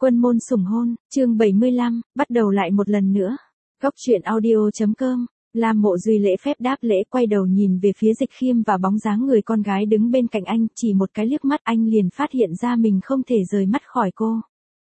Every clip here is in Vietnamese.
Quân môn sủng hôn, chương 75, bắt đầu lại một lần nữa. Góc truyện audio.com, Lam Mộ Duy lễ phép đáp lễ quay đầu nhìn về phía Dịch Khiêm và bóng dáng người con gái đứng bên cạnh anh, chỉ một cái liếc mắt anh liền phát hiện ra mình không thể rời mắt khỏi cô.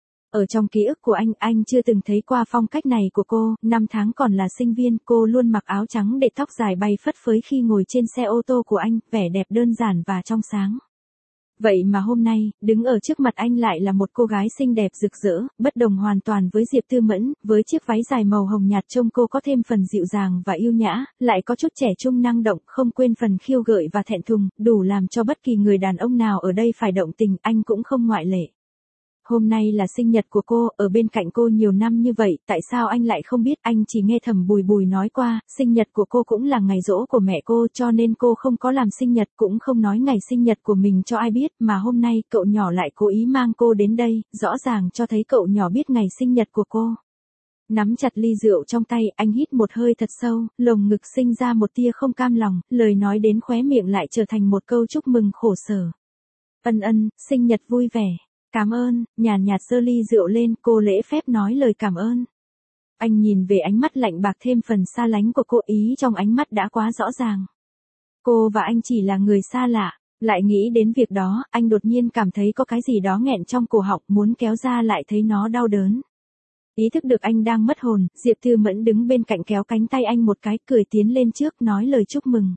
Ở trong ký ức của anh chưa từng thấy qua phong cách này của cô, năm tháng còn là sinh viên, cô luôn mặc áo trắng để tóc dài bay phất phới khi ngồi trên xe ô tô của anh, vẻ đẹp đơn giản và trong sáng. Vậy mà hôm nay, đứng ở trước mặt anh lại là một cô gái xinh đẹp rực rỡ, bất đồng hoàn toàn với Diệp Tư Mẫn, với chiếc váy dài màu hồng nhạt trông cô có thêm phần dịu dàng và yêu nhã, lại có chút trẻ trung năng động, không quên phần khiêu gợi và thẹn thùng, đủ làm cho bất kỳ người đàn ông nào ở đây phải động tình, anh cũng không ngoại lệ. Hôm nay là sinh nhật của cô, ở bên cạnh cô nhiều năm như vậy, tại sao anh lại không biết, anh chỉ nghe thầm Bùi Bùi nói qua, sinh nhật của cô cũng là ngày giỗ của mẹ cô cho nên cô không có làm sinh nhật cũng không nói ngày sinh nhật của mình cho ai biết, mà hôm nay cậu nhỏ lại cố ý mang cô đến đây, rõ ràng cho thấy cậu nhỏ biết ngày sinh nhật của cô. Nắm chặt ly rượu trong tay, anh hít một hơi thật sâu, lồng ngực sinh ra một tia không cam lòng, lời nói đến khóe miệng lại trở thành một câu chúc mừng khổ sở. Ân, sinh nhật vui vẻ. Cảm ơn, nhàn nhạt giơ ly rượu lên, cô lễ phép nói lời cảm ơn. Anh nhìn về ánh mắt lạnh bạc thêm phần xa lánh của cô, ý trong ánh mắt đã quá rõ ràng. Cô và anh chỉ là người xa lạ, lại nghĩ đến việc đó, anh đột nhiên cảm thấy có cái gì đó nghẹn trong cổ họng, muốn kéo ra lại thấy nó đau đớn. Ý thức được anh đang mất hồn, Diệp Tư Mẫn đứng bên cạnh kéo cánh tay anh một cái, cười tiến lên trước nói lời chúc mừng.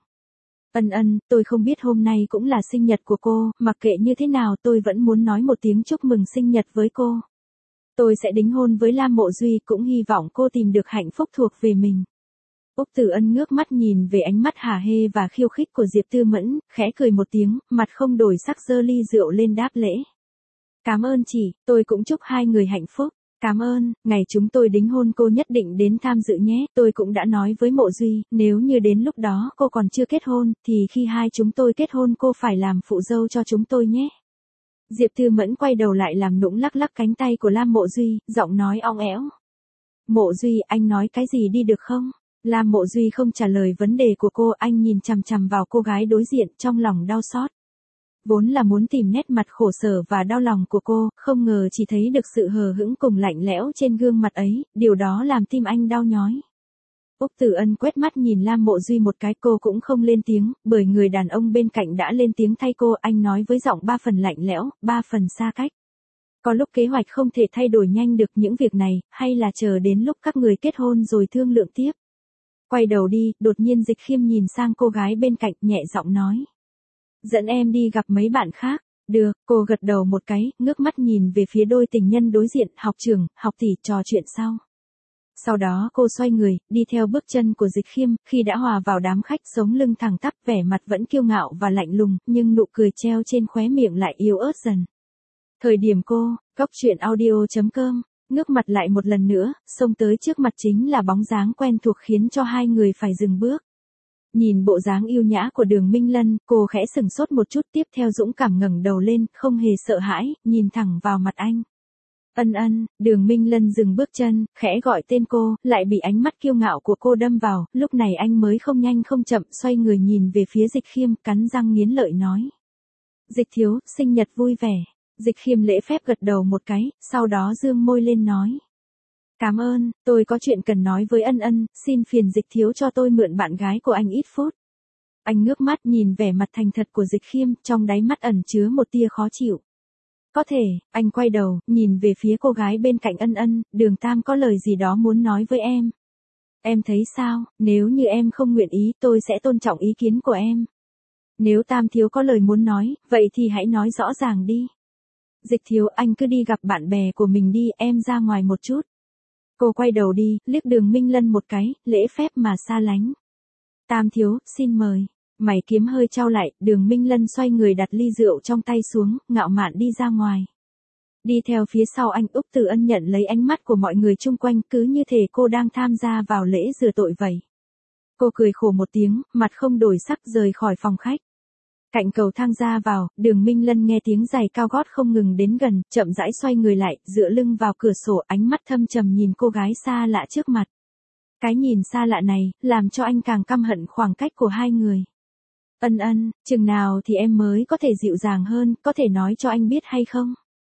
Ân, tôi không biết hôm nay cũng là sinh nhật của cô, mặc kệ như thế nào tôi vẫn muốn nói một tiếng chúc mừng sinh nhật với cô. Tôi sẽ đính hôn với Lam Mộ Duy, cũng hy vọng cô tìm được hạnh phúc thuộc về mình. Úc Tử Ân ngước mắt nhìn về ánh mắt hả hê và khiêu khích của Diệp Tư Mẫn, khẽ cười một tiếng, mặt không đổi sắc giơ ly rượu lên đáp lễ. Cảm ơn chị, tôi cũng chúc hai người hạnh phúc. Cảm ơn, ngày chúng tôi đính hôn cô nhất định đến tham dự nhé, tôi cũng đã nói với Mộ Duy, nếu như đến lúc đó cô còn chưa kết hôn, thì khi hai chúng tôi kết hôn cô phải làm phụ dâu cho chúng tôi nhé. Diệp Tư Mẫn quay đầu lại làm nũng lắc lắc cánh tay của Lam Mộ Duy, giọng nói ong ẽo. Mộ Duy, anh nói cái gì đi được không? Lam Mộ Duy không trả lời vấn đề của cô, anh nhìn chằm chằm vào cô gái đối diện trong lòng đau xót. Vốn là muốn tìm nét mặt khổ sở và đau lòng của cô, không ngờ chỉ thấy được sự hờ hững cùng lạnh lẽo trên gương mặt ấy, điều đó làm tim anh đau nhói. Úc Tử Ân quét mắt nhìn Lam Mộ Duy một cái, cô cũng không lên tiếng, bởi người đàn ông bên cạnh đã lên tiếng thay cô, anh nói với giọng ba phần lạnh lẽo, ba phần xa cách. Có lúc kế hoạch không thể thay đổi nhanh được những việc này, hay là chờ đến lúc các người kết hôn rồi thương lượng tiếp. Quay đầu đi, đột nhiên Dịch Khiêm nhìn sang cô gái bên cạnh, nhẹ giọng nói. Dẫn em đi gặp mấy bạn khác. Được, cô gật đầu một cái, ngước mắt nhìn về phía đôi tình nhân đối diện, học trưởng, học tỷ trò chuyện sau. Sau đó cô xoay người, đi theo bước chân của Dịch Khiêm, khi đã hòa vào đám khách sống lưng thẳng tắp, vẻ mặt vẫn kiêu ngạo và lạnh lùng, nhưng nụ cười treo trên khóe miệng lại yếu ớt dần. Thời điểm cô, góc truyện audio.com, ngước mặt lại một lần nữa, xông tới trước mặt chính là bóng dáng quen thuộc khiến cho hai người phải dừng bước. Nhìn bộ dáng yêu nhã của Đường Minh Lân, cô khẽ sừng sốt một chút, tiếp theo dũng cảm ngẩng đầu lên, không hề sợ hãi, nhìn thẳng vào mặt anh. Ân, Đường Minh Lân dừng bước chân, khẽ gọi tên cô, lại bị ánh mắt kiêu ngạo của cô đâm vào, lúc này anh mới không nhanh không chậm xoay người nhìn về phía Dịch Khiêm, cắn răng nghiến lợi nói. Dịch thiếu, sinh nhật vui vẻ. Dịch Khiêm lễ phép gật đầu một cái, sau đó dương môi lên nói. Cảm ơn, tôi có chuyện cần nói với Ân, xin phiền Dịch thiếu cho tôi mượn bạn gái của anh ít phút. Anh ngước mắt nhìn vẻ mặt thành thật của Dịch Khiêm, trong đáy mắt ẩn chứa một tia khó chịu. Có thể, anh quay đầu, nhìn về phía cô gái bên cạnh Ân, Đường Tam có lời gì đó muốn nói với em. Em thấy sao, nếu như em không nguyện ý tôi sẽ tôn trọng ý kiến của em. Nếu Tam thiếu có lời muốn nói, vậy thì hãy nói rõ ràng đi. Dịch thiếu, anh cứ đi gặp bạn bè của mình đi, em ra ngoài một chút. Cô quay đầu đi, liếc Đường Minh Lân một cái, lễ phép mà xa lánh. Tam thiếu, xin mời. Mày kiếm hơi chau lại, Đường Minh Lân xoay người đặt ly rượu trong tay xuống, ngạo mạn đi ra ngoài. Đi theo phía sau anh, Úc Tử Ân nhận lấy ánh mắt của mọi người chung quanh, cứ như thể cô đang tham gia vào lễ rửa tội vậy. Cô cười khổ một tiếng, mặt không đổi sắc rời khỏi phòng khách. Cạnh cầu thang ra vào, Đường Minh Lân nghe tiếng giày cao gót không ngừng đến gần, chậm rãi xoay người lại, dựa lưng vào cửa sổ, ánh mắt thâm trầm nhìn cô gái xa lạ trước mặt. Cái nhìn xa lạ này, làm cho anh càng căm hận khoảng cách của hai người. Ân, chừng nào thì em mới có thể dịu dàng hơn, có thể nói cho anh biết hay không?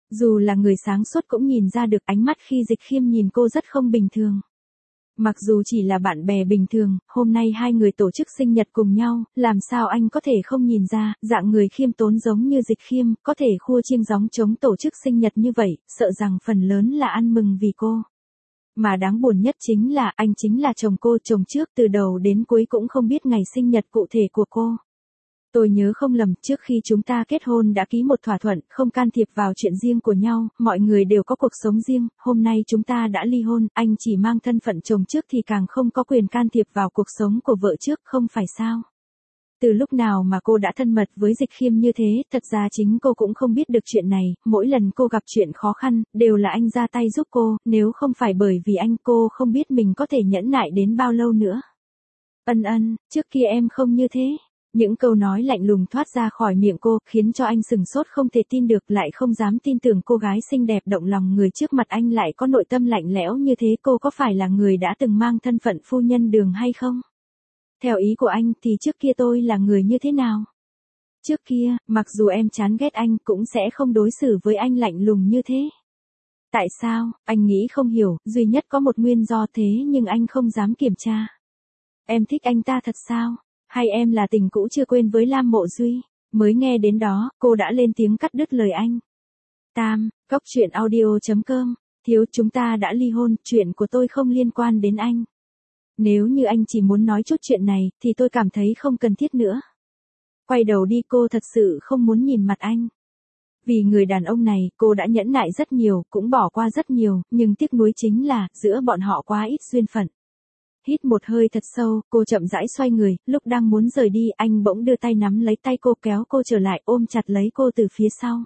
Dù là người sáng suốt cũng nhìn ra được ánh mắt khi Dịch Khiêm nhìn cô rất không bình thường. Mặc dù chỉ là bạn bè bình thường, hôm nay hai người tổ chức sinh nhật cùng nhau, làm sao anh có thể không nhìn ra, dạng người khiêm tốn giống như Dịch Khiêm, có thể khua chiêng gióng trống tổ chức sinh nhật như vậy, sợ rằng phần lớn là ăn mừng vì cô. Mà đáng buồn nhất chính là anh chính là chồng cô, chồng trước từ đầu đến cuối cũng không biết ngày sinh nhật cụ thể của cô. Tôi nhớ không lầm, trước khi chúng ta kết hôn đã ký một thỏa thuận, không can thiệp vào chuyện riêng của nhau, mọi người đều có cuộc sống riêng, hôm nay chúng ta đã ly hôn, anh chỉ mang thân phận chồng trước thì càng không có quyền can thiệp vào cuộc sống của vợ trước, không phải sao? Từ lúc nào mà cô đã thân mật với Dịch Khiêm như thế, thật ra chính cô cũng không biết được chuyện này, mỗi lần cô gặp chuyện khó khăn, đều là anh ra tay giúp cô, nếu không phải bởi vì anh cô không biết mình có thể nhẫn nại đến bao lâu nữa. Ân, trước kia em không như thế. Những câu nói lạnh lùng thoát ra khỏi miệng cô, khiến cho anh sừng sốt không thể tin được, lại không dám tin tưởng cô gái xinh đẹp động lòng người trước mặt anh lại có nội tâm lạnh lẽo như thế. Cô có phải là người đã từng mang thân phận phu nhân Đường hay không? Theo ý của anh thì trước kia tôi là người như thế nào? Trước kia, mặc dù em chán ghét anh cũng sẽ không đối xử với anh lạnh lùng như thế. Tại sao? Anh nghĩ không hiểu, duy nhất có một nguyên do thế nhưng anh không dám kiểm tra. Em thích anh ta thật sao? Hay em là tình cũ chưa quên với Lam Mộ Duy? Mới nghe đến đó, cô đã lên tiếng cắt đứt lời anh. Tam, Cóc Truyện Audio.com, thiếu, chúng ta đã ly hôn, chuyện của tôi không liên quan đến anh. Nếu như anh chỉ muốn nói chút chuyện này, thì tôi cảm thấy không cần thiết nữa. Quay đầu đi, cô thật sự không muốn nhìn mặt anh. Vì người đàn ông này, cô đã nhẫn nại rất nhiều, cũng bỏ qua rất nhiều, nhưng tiếc nuối chính là, giữa bọn họ quá ít duyên phận. Hít một hơi thật sâu, cô chậm rãi xoay người, lúc đang muốn rời đi, anh bỗng đưa tay nắm lấy tay cô, kéo cô trở lại, ôm chặt lấy cô từ phía sau.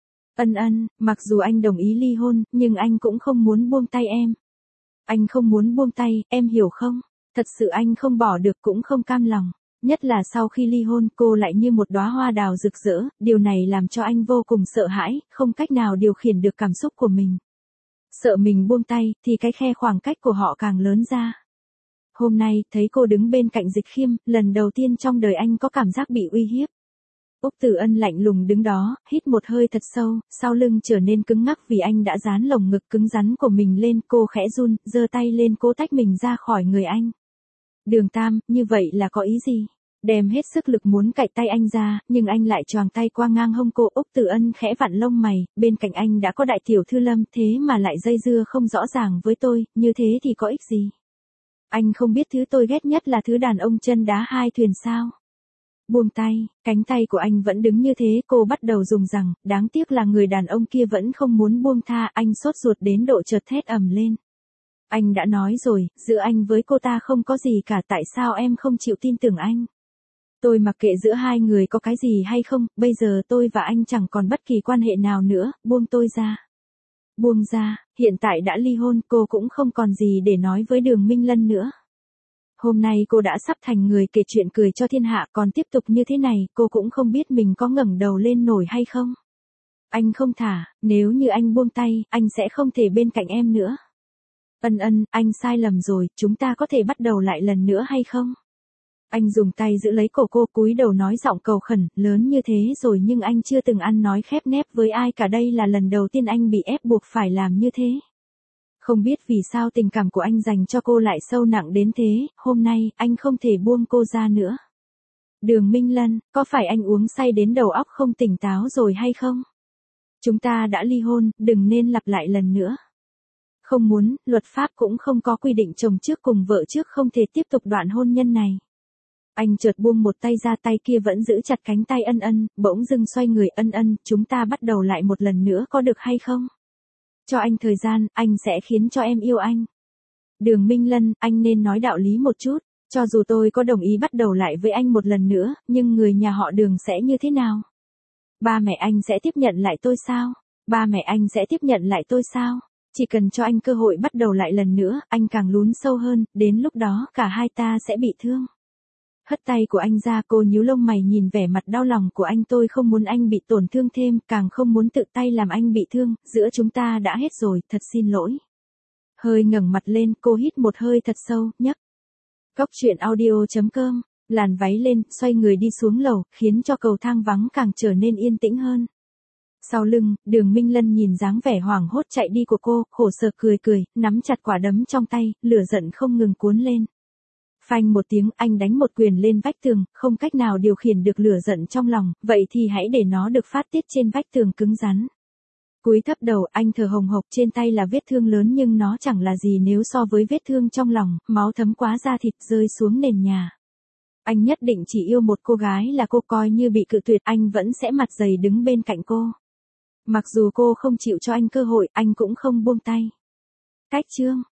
Ân, mặc dù anh đồng ý ly hôn, nhưng anh cũng không muốn buông tay em. Anh không muốn buông tay, em hiểu không? Thật sự anh không bỏ được cũng không cam lòng. Nhất là sau khi ly hôn, cô lại như một đóa hoa đào rực rỡ, điều này làm cho anh vô cùng sợ hãi, không cách nào điều khiển được cảm xúc của mình. Sợ mình buông tay, thì cái khe khoảng cách của họ càng lớn ra. Hôm nay, thấy cô đứng bên cạnh Dịch Khiêm, lần đầu tiên trong đời anh có cảm giác bị uy hiếp. Úc Tử Ân lạnh lùng đứng đó, hít một hơi thật sâu, sau lưng trở nên cứng ngắc vì anh đã dán lồng ngực cứng rắn của mình lên, cô khẽ run, giơ tay lên cố tách mình ra khỏi người anh. Đường Tam, như vậy là có ý gì? Đem hết sức lực muốn cạy tay anh ra, nhưng anh lại choàng tay qua ngang hông cô. Úc Tử Ân khẽ vặn lông mày, bên cạnh anh đã có đại tiểu thư Lâm, thế mà lại dây dưa không rõ ràng với tôi, như thế thì có ích gì? Anh không biết thứ tôi ghét nhất là thứ đàn ông chân đá hai thuyền sao? Buông tay, cánh tay của anh vẫn đứng như thế, cô bắt đầu dùng rằng, đáng tiếc là người đàn ông kia vẫn không muốn buông tha, anh sốt ruột đến độ chợt thét ầm lên. Anh đã nói rồi, giữa anh với cô ta không có gì cả, tại sao em không chịu tin tưởng anh? Tôi mặc kệ giữa hai người có cái gì hay không, bây giờ tôi và anh chẳng còn bất kỳ quan hệ nào nữa, buông tôi ra. Buông ra, hiện tại đã ly hôn, cô cũng không còn gì để nói với Đường Minh Lân nữa. Hôm nay cô đã sắp thành người kể chuyện cười cho thiên hạ, còn tiếp tục như thế này, cô cũng không biết mình có ngẩng đầu lên nổi hay không. Anh không thả, nếu như anh buông tay, anh sẽ không thể bên cạnh em nữa. Ân, anh sai lầm rồi, chúng ta có thể bắt đầu lại lần nữa hay không? Anh dùng tay giữ lấy cổ cô, cúi đầu nói giọng cầu khẩn, lớn như thế rồi nhưng anh chưa từng ăn nói khép nép với ai cả, đây là lần đầu tiên anh bị ép buộc phải làm như thế. Không biết vì sao tình cảm của anh dành cho cô lại sâu nặng đến thế, hôm nay, anh không thể buông cô ra nữa. Đường Minh Lân, có phải anh uống say đến đầu óc không tỉnh táo rồi hay không? Chúng ta đã ly hôn, đừng nên lặp lại lần nữa. Không muốn, luật pháp cũng không có quy định chồng trước cùng vợ trước không thể tiếp tục đoạn hôn nhân này. Anh chợt buông một tay ra, tay kia vẫn giữ chặt cánh tay Ân, bỗng dưng xoay người. Ân, chúng ta bắt đầu lại một lần nữa có được hay không? Cho anh thời gian, anh sẽ khiến cho em yêu anh. Đường Minh Lân, anh nên nói đạo lý một chút, cho dù tôi có đồng ý bắt đầu lại với anh một lần nữa, nhưng người nhà họ Đường sẽ như thế nào? Ba mẹ anh sẽ tiếp nhận lại tôi sao? Ba mẹ anh sẽ tiếp nhận lại tôi sao? Chỉ cần cho anh cơ hội bắt đầu lại lần nữa, anh càng lún sâu hơn, đến lúc đó cả hai ta sẽ bị thương. Hất tay của anh ra, cô nhíu lông mày nhìn vẻ mặt đau lòng của anh, tôi không muốn anh bị tổn thương thêm, càng không muốn tự tay làm anh bị thương, giữa chúng ta đã hết rồi, thật xin lỗi. Hơi ngẩng mặt lên, cô hít một hơi thật sâu, nhấc. Cóc Truyện Audio.com, làn váy lên, xoay người đi xuống lầu, khiến cho cầu thang vắng càng trở nên yên tĩnh hơn. Sau lưng, Đường Minh Lân nhìn dáng vẻ hoảng hốt chạy đi của cô, khổ sở cười cười, nắm chặt quả đấm trong tay, lửa giận không ngừng cuốn lên. Phanh một tiếng, anh đánh một quyền lên vách tường, không cách nào điều khiển được lửa giận trong lòng, vậy thì hãy để nó được phát tiết trên vách tường cứng rắn. Cúi thấp đầu, anh thở hồng hộc, trên tay là vết thương lớn nhưng nó chẳng là gì nếu so với vết thương trong lòng, máu thấm quá da thịt rơi xuống nền nhà. Anh nhất định chỉ yêu một cô gái là cô, coi như bị cự tuyệt anh vẫn sẽ mặt dày đứng bên cạnh cô. Mặc dù cô không chịu cho anh cơ hội, anh cũng không buông tay. Cách chương